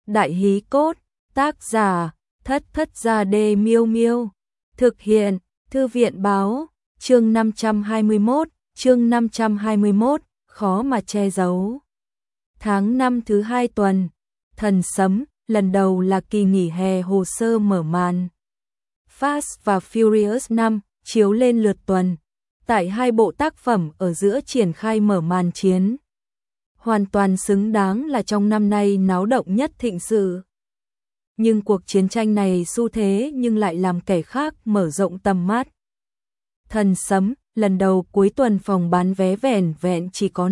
Đại hí cốt, tác giả, Thất Thất Gia Đê Miêu Miêu. Thực hiện, Thư viện báo, chương 521, khó mà che giấu. Tháng 5 thứ 2 tuần, Thần Sấm, lần đầu là kỳ nghỉ hè hồ sơ mở màn. Fast và Furious 5 chiếu lên lượt tuần, tại hai bộ tác phẩm ở giữa triển khai mở màn chiến. Hoàn toàn xứng đáng là trong năm nay náo động nhất thịnh sự. Nhưng cuộc chiến tranh này xu thế nhưng lại làm kẻ khác mở rộng tầm mắt. Thần Sấm, lần đầu cuối tuần phòng bán vé vẻn vẹn chỉ có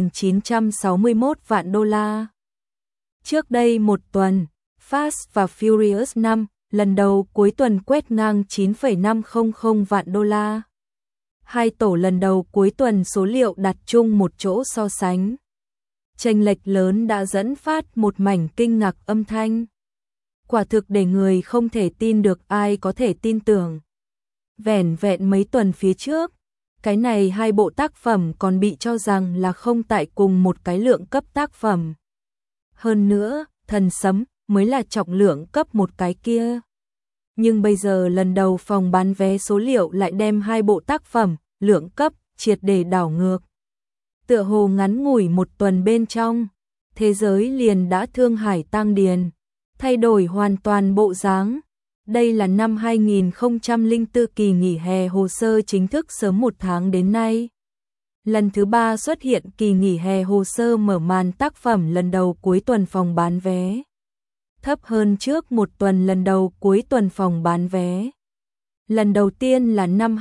5.961 vạn đô la. Trước đây một tuần, Fast và Furious 5, lần đầu cuối tuần quét ngang 9,500 vạn đô la. Hai tổ lần đầu cuối tuần số liệu đặt chung một chỗ so sánh. Chênh lệch lớn đã dẫn phát một mảnh kinh ngạc âm thanh. Quả thực để người không thể tin được ai có thể tin tưởng. Vẻn vẹn mấy tuần phía trước, cái này hai bộ tác phẩm còn bị cho rằng là không tại cùng một cái lượng cấp tác phẩm. Hơn nữa, Thần Sấm mới là trọng lượng cấp một cái kia. Nhưng bây giờ lần đầu phòng bán vé số liệu lại đem hai bộ tác phẩm, lượng cấp, triệt để đảo ngược. Tựa hồ ngắn ngủi một tuần bên trong, thế giới liền đã thương hải tang điền, thay đổi hoàn toàn bộ dáng. Đây là năm 2004 kỳ nghỉ hè hồ sơ chính thức sớm một tháng đến nay. Lần thứ 3 xuất hiện kỳ nghỉ hè hồ sơ mở màn tác phẩm lần đầu cuối tuần phòng bán vé. Thấp hơn trước một tuần lần đầu cuối tuần phòng bán vé. Lần đầu tiên là năm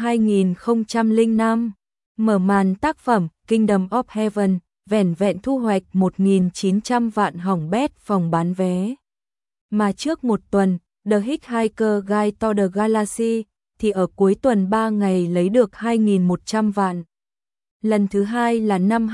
2005, mở màn tác phẩm Kingdom of Heaven, vẻn vẹn thu hoạch 1.900 vạn hỏng bét phòng bán vé. Mà trước một tuần, The Hitchhiker Guide to the Galaxy thì ở cuối tuần 3 ngày lấy được 2.100 vạn. Lần thứ hai là năm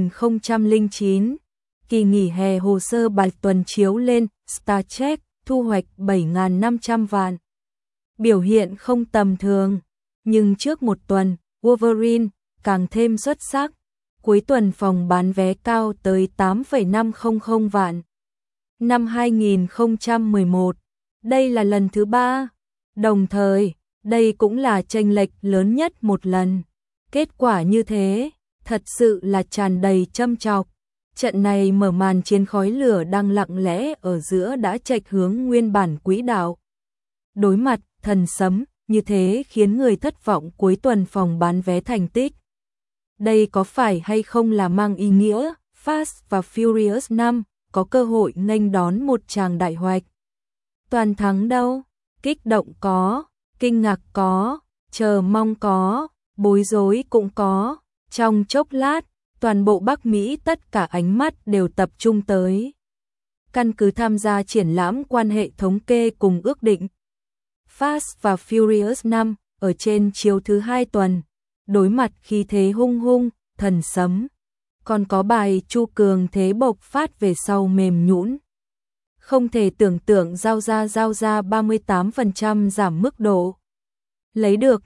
2009, kỳ nghỉ hè hồ sơ bạch tuần chiếu lên Star Trek, thu hoạch 7.500 vạn. Biểu hiện không tầm thường, nhưng trước một tuần, Wolverine càng thêm xuất sắc. Cuối tuần phòng bán vé cao tới 8,500 vạn. Năm 2011, đây là lần thứ 3. Đồng thời, đây cũng là chênh lệch lớn nhất một lần. Kết quả như thế, thật sự là tràn đầy châm chọc. Trận này mở màn chiến khói lửa đang lặng lẽ ở giữa đã chệch hướng nguyên bản quỹ đạo. Đối mặt Thần Sấm, như thế khiến người thất vọng cuối tuần phòng bán vé thành tích. Đây có phải hay không là mang ý nghĩa Fast và Furious 5 có cơ hội nghênh đón một tràng đại hoạch? Toàn thắng đâu? Kích động có, kinh ngạc có, chờ mong có, bối rối cũng có. Trong chốc lát, toàn bộ Bắc Mỹ tất cả ánh mắt đều tập trung tới. Căn cứ tham gia triển lãm quan hệ thống kê cùng ước định, Fast và Furious 5 ở trên chiếu thứ 2 tuần, đối mặt khí thế hung hung, Thần Sấm. Còn có bài Chu Cường thế bộc phát về sau mềm nhũn. Không thể tưởng tượng giao ra 38% giảm mức độ. Lấy được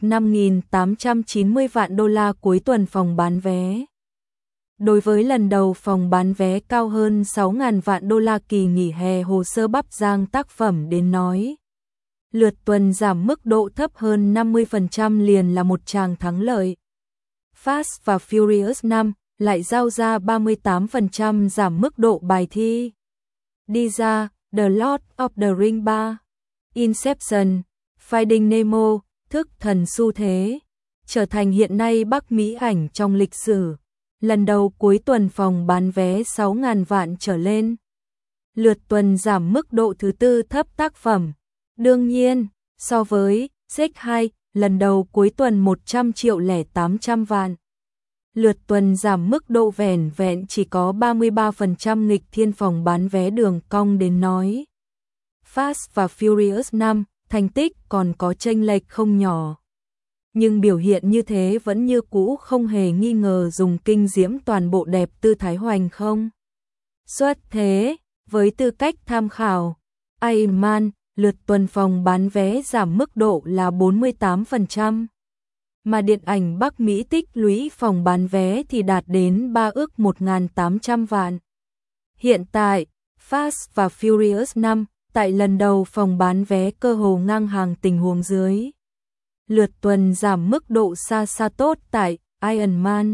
5.890 vạn đô la cuối tuần phòng bán vé. Đối với lần đầu phòng bán vé cao hơn 6.000 vạn đô la kỳ nghỉ hè hồ sơ bắp giang tác phẩm đến nói. Lượt tuần giảm mức độ thấp hơn 50% liền là một tràng thắng lợi. Fast và Furious 5 lại giao ra 38% giảm mức độ bài thi. Đi ra, The Lord of the Rings 3, Inception, Finding Nemo, thức thần xu thế, trở thành hiện nay Bắc Mỹ ảnh trong lịch sử. Lần đầu cuối tuần phòng bán vé 6.000 vạn trở lên. Lượt tuần giảm mức độ thứ 4 thấp tác phẩm. Đương nhiên, so với Z2, lần đầu cuối tuần 100 triệu lẻ 800 vạn. Lượt tuần giảm mức độ vẻn vẹn chỉ có 33% nghịch thiên phòng bán vé đường cong đến nói. Fast và Furious 5, thành tích còn có chênh lệch không nhỏ. Nhưng biểu hiện như thế vẫn như cũ không hề nghi ngờ dùng kinh diễm toàn bộ đẹp tư thái hoành không. Xuất thế, với tư cách tham khảo, Iron Man, lượt tuần phòng bán vé giảm mức độ là 48%. Mà điện ảnh Bắc Mỹ tích lũy phòng bán vé thì đạt đến 3 ước 1.800 vạn. Hiện tại, Fast và Furious 5, tại lần đầu phòng bán vé cơ hồ ngang hàng tình huống dưới. Lượt tuần giảm mức độ xa tốt tại Iron Man.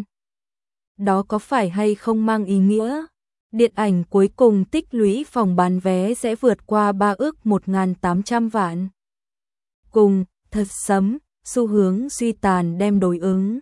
Đó có phải hay không mang ý nghĩa điện ảnh cuối cùng tích lũy phòng bán vé sẽ vượt qua 3 ức 1.800 vạn. Cùng, thật sấm, xu hướng suy tàn đem đối ứng.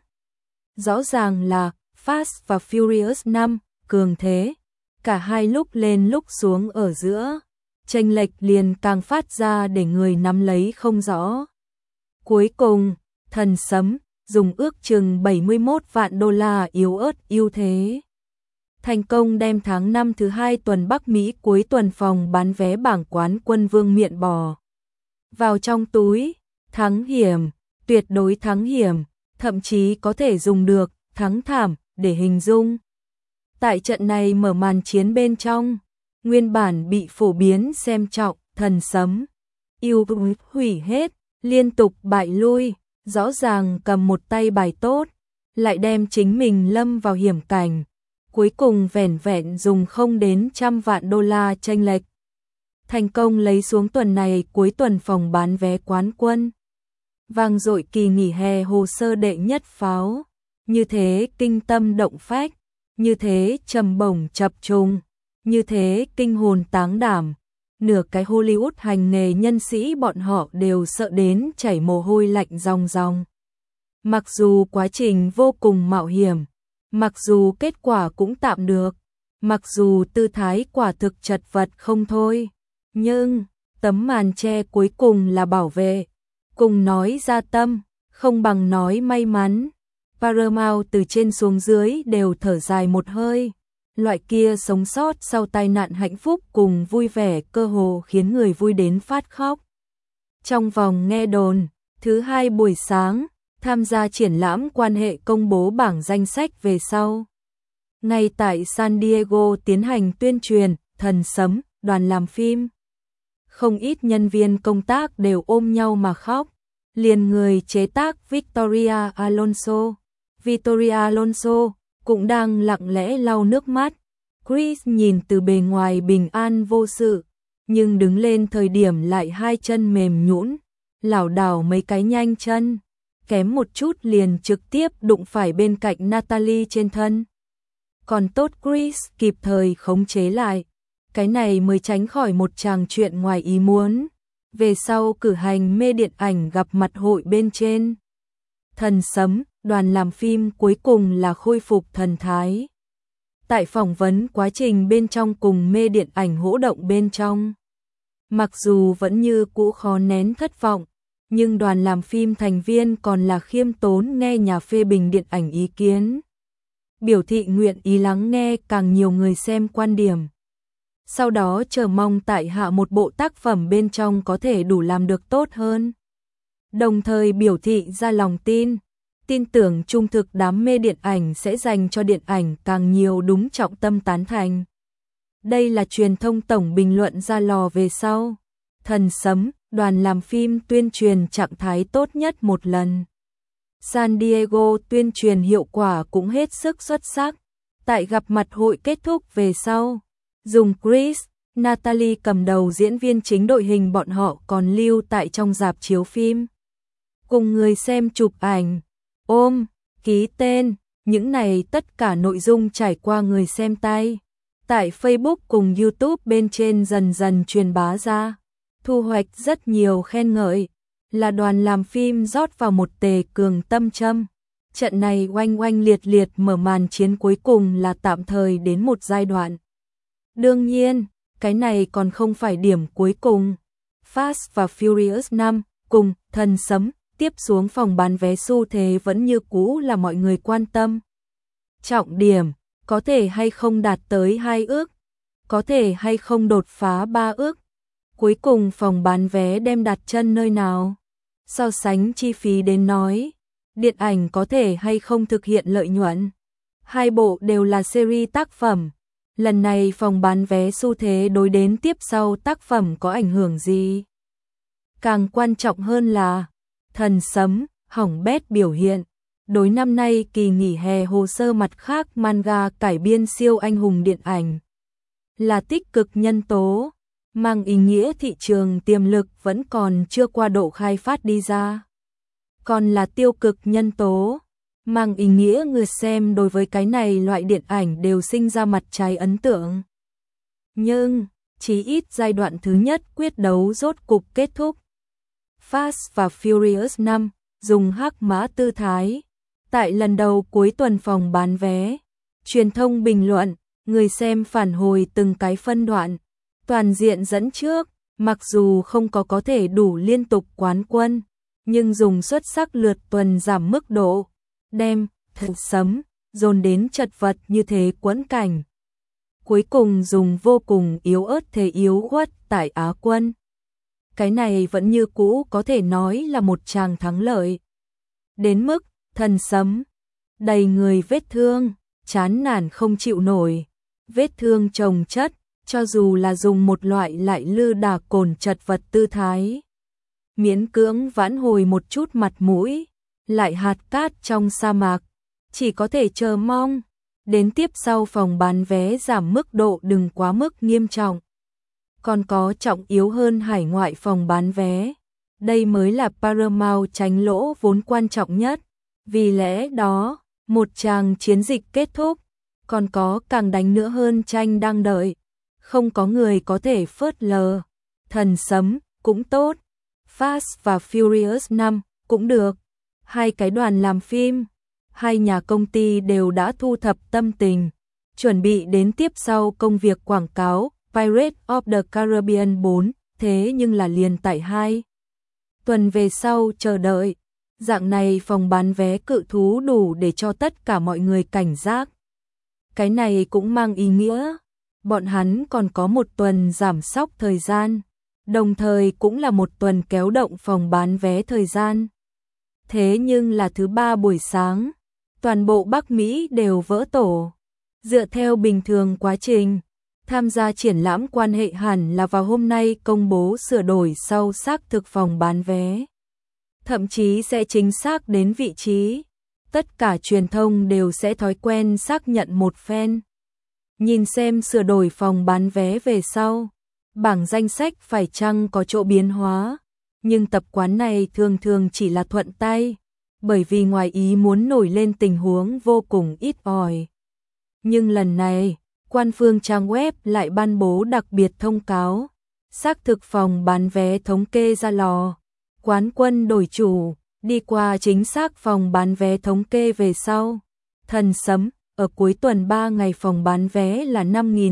Rõ ràng là Fast và Furious 5, cường thế, cả hai lúc lên lúc xuống ở giữa, chênh lệch liền càng phát ra để người nắm lấy không rõ. Cuối cùng, thần sấm, dùng ước chừng 71 vạn đô la yếu ớt ưu thế. Thành công đem tháng 5 thứ 2 tuần Bắc Mỹ cuối tuần phòng bán vé bảng quán quân vương miện bò vào trong túi, thắng hiểm, tuyệt đối thắng hiểm, thậm chí có thể dùng được thắng thảm để hình dung. Tại trận này mở màn chiến bên trong, nguyên bản bị phổ biến xem trọng, thần sấm, yêu hủy hết, liên tục bại lui, rõ ràng cầm một tay bài tốt, lại đem chính mình lâm vào hiểm cảnh, cuối cùng vẻn vẹn dùng không đến 100 vạn đô la chênh lệch. Thành công lấy xuống tuần này cuối tuần phòng bán vé quán quân. Vang dội kỳ nghỉ hè hồ sơ đệ nhất pháo, như thế kinh tâm động phách, như thế trầm bổng chập trùng, như thế kinh hồn táng đảm. Nửa cái Hollywood hành nghề nhân sĩ bọn họ đều sợ đến chảy mồ hôi lạnh ròng ròng. Mặc dù quá trình vô cùng mạo hiểm, mặc dù kết quả cũng tạm được, mặc dù tư thái quả thực chật vật không thôi, nhưng tấm màn che cuối cùng là bảo vệ. Cùng nói ra tâm, không bằng nói may mắn. Paramount từ trên xuống dưới đều thở dài một hơi. Loại kia sống sót sau tai nạn hạnh phúc cùng vui vẻ cơ hồ khiến người vui đến phát khóc. Trong vòng nghe đồn, thứ 2 buổi sáng, tham gia triển lãm quan hệ công bố bảng danh sách về sau. Ngay tại San Diego tiến hành tuyên truyền, thần sấm, đoàn làm phim. Không ít nhân viên công tác đều ôm nhau mà khóc. Liền người chế tác Victoria Alonso cũng đang lặng lẽ lau nước mắt. Chris nhìn từ bề ngoài bình an vô sự, nhưng đứng lên thời điểm lại hai chân mềm nhũn, lảo đảo mấy cái nhanh chân, kém một chút liền trực tiếp đụng phải bên cạnh Natalie trên thân. Còn tốt Chris kịp thời khống chế lại, cái này mới tránh khỏi một tràng chuyện ngoài ý muốn. Về sau cử hành mê điện ảnh gặp mặt hội bên trên. Thần sấm, đoàn làm phim cuối cùng là khôi phục thần thái. Tại phỏng vấn quá trình bên trong cùng mê điện ảnh hỗ động bên trong. Mặc dù vẫn như cũ khó nén thất vọng, nhưng đoàn làm phim thành viên còn là khiêm tốn nghe nhà phê bình điện ảnh ý kiến. Biểu thị nguyện ý lắng nghe càng nhiều người xem quan điểm. Sau đó chờ mong tại hạ một bộ tác phẩm bên trong có thể đủ làm được tốt hơn. Đồng thời biểu thị ra lòng tin tưởng trung thực đám mê điện ảnh sẽ dành cho điện ảnh càng nhiều đúng trọng tâm tán thành. Đây là truyền thông tổng bình luận ra lò về sau. Thần sấm, đoàn làm phim tuyên truyền trạng thái tốt nhất một lần. San Diego tuyên truyền hiệu quả cũng hết sức xuất sắc. Tại gặp mặt hội kết thúc về sau, dùng Chris, Natalie cầm đầu diễn viên chính đội hình bọn họ còn lưu tại trong rạp chiếu phim. Cùng người xem chụp ảnh, ôm, ký tên, những này tất cả nội dung trải qua người xem tay. Tại Facebook cùng YouTube bên trên dần dần truyền bá ra, thu hoạch rất nhiều khen ngợi, là đoàn làm phim rót vào một tề cường tâm châm. Trận này oanh oanh liệt liệt mở màn chiến cuối cùng là tạm thời đến một giai đoạn. Đương nhiên, cái này còn không phải điểm cuối cùng. Fast và Furious 5 cùng thần sấm tiếp xuống phòng bán vé xu thế vẫn như cũ là mọi người quan tâm. Trọng điểm, có thể hay không đạt tới 2 ước, có thể hay không đột phá 3 ước. Cuối cùng phòng bán vé đem đặt chân nơi nào? So sánh chi phí đến nói, điện ảnh có thể hay không thực hiện lợi nhuận. Hai bộ đều là series tác phẩm. Lần này phòng bán vé xu thế đối đến tiếp sau tác phẩm có ảnh hưởng gì? Càng quan trọng hơn là thần sấm, hỏng bét biểu hiện. Đối năm nay kỳ nghỉ hè hồ sơ mặt khác manga cải biên siêu anh hùng điện ảnh. là tích cực nhân tố, mang ý nghĩa thị trường tiềm lực vẫn còn chưa qua độ khai phát đi ra. Còn là tiêu cực nhân tố, mang ý nghĩa người xem đối với cái này loại điện ảnh đều sinh ra mặt trái ấn tượng. Nhưng, chí ít giai đoạn thứ nhất quyết đấu rốt cục kết thúc. Fast và Furious 5 dùng hắc mã tư thái. Tại lần đầu cuối tuần phòng bán vé, truyền thông bình luận, người xem phản hồi từng cái phân đoạn, toàn diện dẫn trước, mặc dù không có thể đủ liên tục quán quân, nhưng dùng xuất sắc lượt tuần giảm mức độ, đem thật sấm dồn đến chật vật như thế quẫn cảnh. Cuối cùng dùng vô cùng yếu ớt thế yếu uất tại Á quân. Cái này vẫn như cũ có thể nói là một tràng thắng lợi. Đến mức thần sấm, đầy người vết thương, chán nản không chịu nổi, vết thương chồng chất, cho dù là dùng một loại lại lư đà cồn chật vật tư thái. Miễn cưỡng vãn hồi một chút mặt mũi, lại hạt cát trong sa mạc, chỉ có thể chờ mong. Đến tiếp sau phòng bán vé giảm mức độ đừng quá mức nghiêm trọng. Còn có trọng yếu hơn hải ngoại phòng bán vé. Đây mới là Paramount tránh lỗ vốn quan trọng nhất. Vì lẽ đó, một tràng chiến dịch kết thúc, còn có càng đánh nữa hơn tranh đang đợi. Không có người có thể phớt lờ. Thần sấm cũng tốt, Fast và Furious 5 cũng được. Hai cái đoàn làm phim, hai nhà công ty đều đã thu thập tâm tình, chuẩn bị đến tiếp sau công việc quảng cáo Pirates of the Caribbean 4, thế nhưng là liền tại 2 tuần về sau chờ đợi. Dạng này phòng bán vé cự thú đủ để cho tất cả mọi người cảnh giác. Cái này cũng mang ý nghĩa, bọn hắn còn có một tuần giảm sóc thời gian, đồng thời cũng là một tuần kéo động phòng bán vé thời gian. Thế nhưng là thứ ba buổi sáng, toàn bộ Bắc Mỹ đều vỡ tổ. Dựa theo bình thường quá trình, tham gia triển lãm quan hệ hẳn là vào hôm nay công bố sửa đổi sau xác thực phòng bán vé. Thậm chí sẽ chính xác đến vị trí. Tất cả truyền thông đều sẽ thói quen xác nhận một phen. Nhìn xem sửa đổi phòng bán vé về sau, bảng danh sách phải chăng có chỗ biến hóa. Nhưng tập quán này thường thường chỉ là thuận tay, bởi vì ngoài ý muốn nổi lên tình huống vô cùng ít ỏi. Nhưng lần này, quan phương trang web lại ban bố đặc biệt thông cáo, xác thực phòng bán vé thống kê ra lò, quán quân đổi chủ, đi qua chính xác phòng bán vé thống kê về sau. Thần sấm, ở cuối tuần 3 ngày phòng bán vé là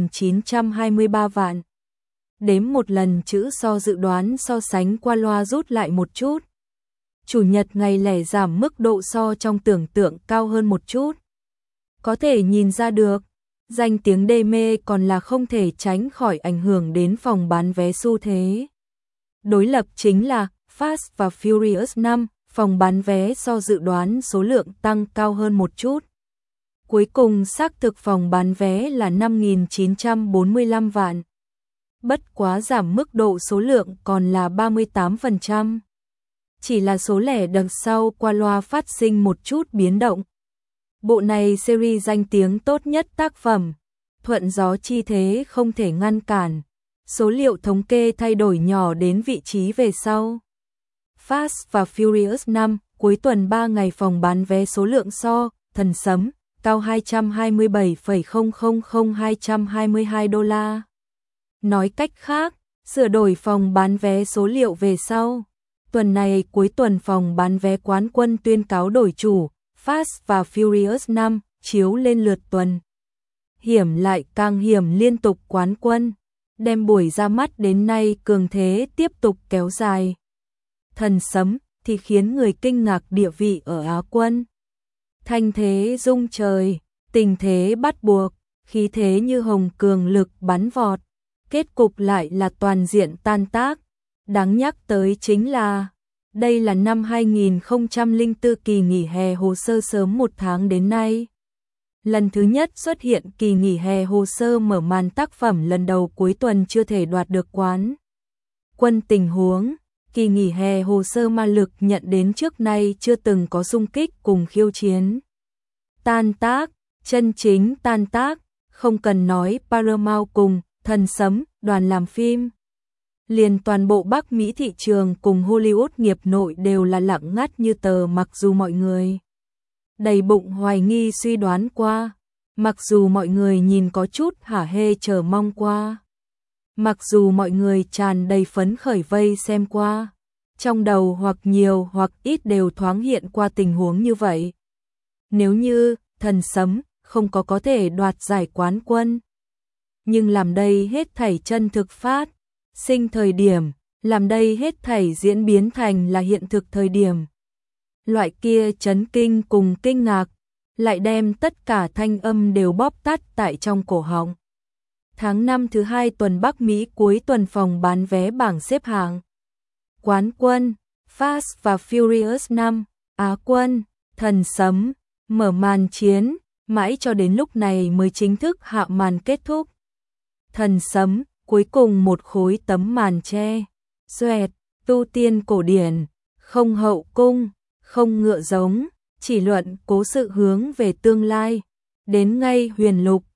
5.923 vạn. Đếm một lần chữ so dự đoán so sánh qua loa rút lại một chút. Chủ nhật ngày lẻ giảm mức độ so trong tưởng tượng cao hơn một chút. Có thể nhìn ra được, danh tiếng đê mê còn là không thể tránh khỏi ảnh hưởng đến phòng bán vé xu thế. Đối lập chính là Fast và Furious 5, phòng bán vé so dự đoán số lượng tăng cao hơn một chút. Cuối cùng xác thực phòng bán vé là 5.945 vạn. Bất quá giảm mức độ số lượng còn là 38%. Chỉ là số lẻ đằng sau qua loa phát sinh một chút biến động. Bộ này series danh tiếng tốt nhất tác phẩm, thuận gió chi thế không thể ngăn cản. Số liệu thống kê thay đổi nhỏ đến vị trí về sau. Fast và Furious 5, cuối tuần 3 ngày phòng bán vé số lượng so, thần sấm, cao 227,000-222 đô la. Nói cách khác, sửa đổi phòng bán vé số liệu về sau. Tuần này cuối tuần phòng bán vé quán quân tuyên cáo đổi chủ, Fast và Furious 5 chiếu lên lượt tuần. Hiểm lại càng hiểm liên tục quán quân, đem buổi ra mắt đến nay cường thế tiếp tục kéo dài. Thần sấm thì khiến người kinh ngạc địa vị ở Á quân. Thanh thế rung trời, tình thế bắt buộc, khí thế như hồng cường lực bắn vọt. Kết cục lại là toàn diện tan tác. Đáng nhắc tới chính là, đây là năm 2004 kỳ nghỉ hè hồ sơ sớm một tháng đến nay. Lần thứ nhất xuất hiện kỳ nghỉ hè hồ sơ mở màn tác phẩm lần đầu cuối tuần chưa thể đoạt được quán quân tình huống. Kỳ nghỉ hè hồ sơ ma lực nhận đến trước nay chưa từng có xung kích cùng khiêu chiến. Tan tác, chân chính tan tác, không cần nói Paramount cùng Thần Sấm, đoàn làm phim. Liền toàn bộ Bắc Mỹ thị trường cùng Hollywood nghiệp nội đều là lặng ngắt như tờ, mặc dù mọi người đầy bụng hoài nghi suy đoán qua, mặc dù mọi người nhìn có chút hả hê chờ mong qua, mặc dù mọi người tràn đầy phấn khởi vây xem qua, trong đầu hoặc nhiều hoặc ít đều thoáng hiện qua tình huống như vậy. Nếu như Thần Sấm không có thể đoạt giải quán quân, nhưng làm đây hết thảy chân thực phát sinh thời điểm, làm đây hết thảy diễn biến thành là hiện thực thời điểm. Loại kia chấn kinh cùng kinh ngạc, lại đem tất cả thanh âm đều bóp tắt tại trong cổ họng. Tháng 5 thứ 2 tuần Bắc Mỹ cuối tuần phòng bán vé bảng xếp hạng. Quán quân, Fast và Furious 5, Á quân, Thần Sấm, mở màn chiến, mãi cho đến lúc này mới chính thức hạ màn kết thúc. Thần Sấm, cuối cùng một khối tấm màn che, xoẹt, tu tiên cổ điển, không hậu cung, không ngựa giống, chỉ luận cố sự hướng về tương lai, đến ngay huyền lục,